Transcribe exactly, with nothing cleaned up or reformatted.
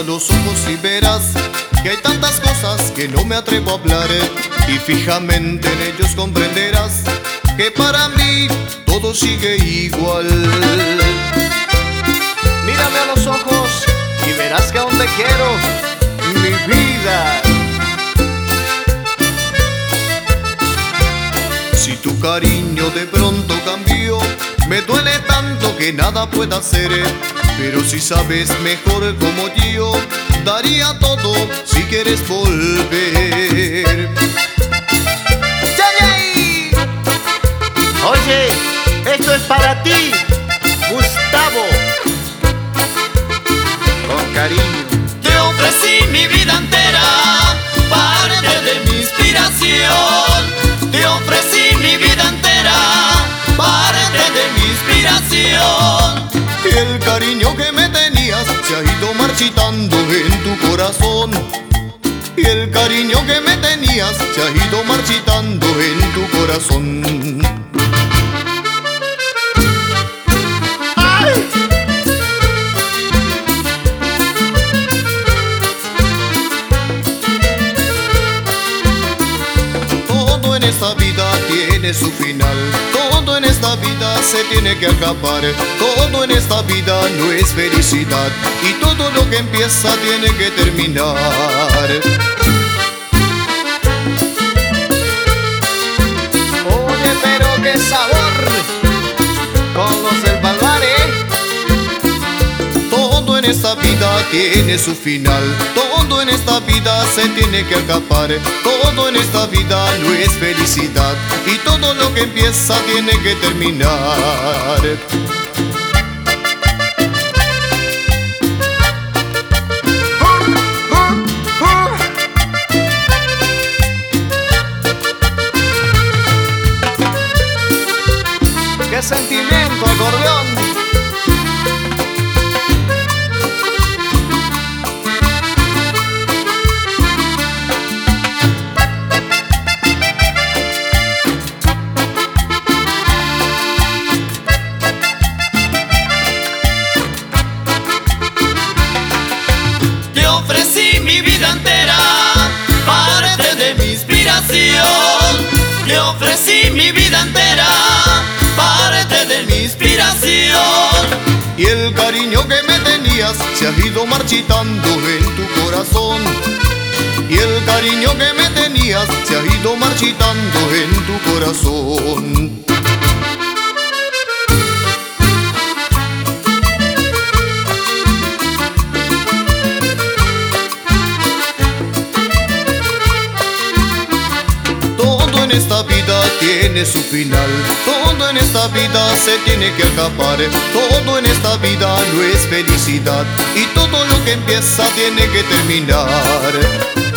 a los ojos y verás que hay tantas cosas que no me atrevo a hablar, y fijamente en ellos comprenderás que para mí todo sigue igual. Mírame a los ojos y verás que aún te quiero, mi vida. Si tu cariño de pronto cambió, me duele tanto que nada pueda hacer, pero si sabes mejor como yo, daría todo si quieres volver. ¡Yay! Oye, esto es para ti, Gustavo, con cariño. Te ofrecí mi vida entera, parte de mi inspiración. Te ofrecí mi vida entera, parte de mi inspiración. Y el cariño que me tenías se ha ido marchitando en tu corazón. Y el cariño que me tenías se ha ido marchitando en tu corazón. ¡Ay! Todo en esta vida tiene su final, todo en esta vida se tiene que acabar, todo en esta vida no es felicidad, y todo lo que empieza tiene que terminar. Oye, pero qué sabor con los del Balvar, ¿eh? Todo en esta vida tiene su final, todo en esta vida se tiene que acabar, todo en esta vida no es felicidad, y todo lo que empieza tiene que terminar. ¡Qué sentimiento, acordeón! Te ofrecí mi vida entera, parte de mi inspiración. Te ofrecí mi vida entera, parte de mi inspiración. Y el cariño que me tenías se ha ido marchitando en tu corazón. Y el cariño que me tenías se ha ido marchitando en tu corazón. Todo en esta vida tiene su final, todo en esta vida se tiene que acabar, todo en esta vida no es felicidad, y todo lo que empieza tiene que terminar.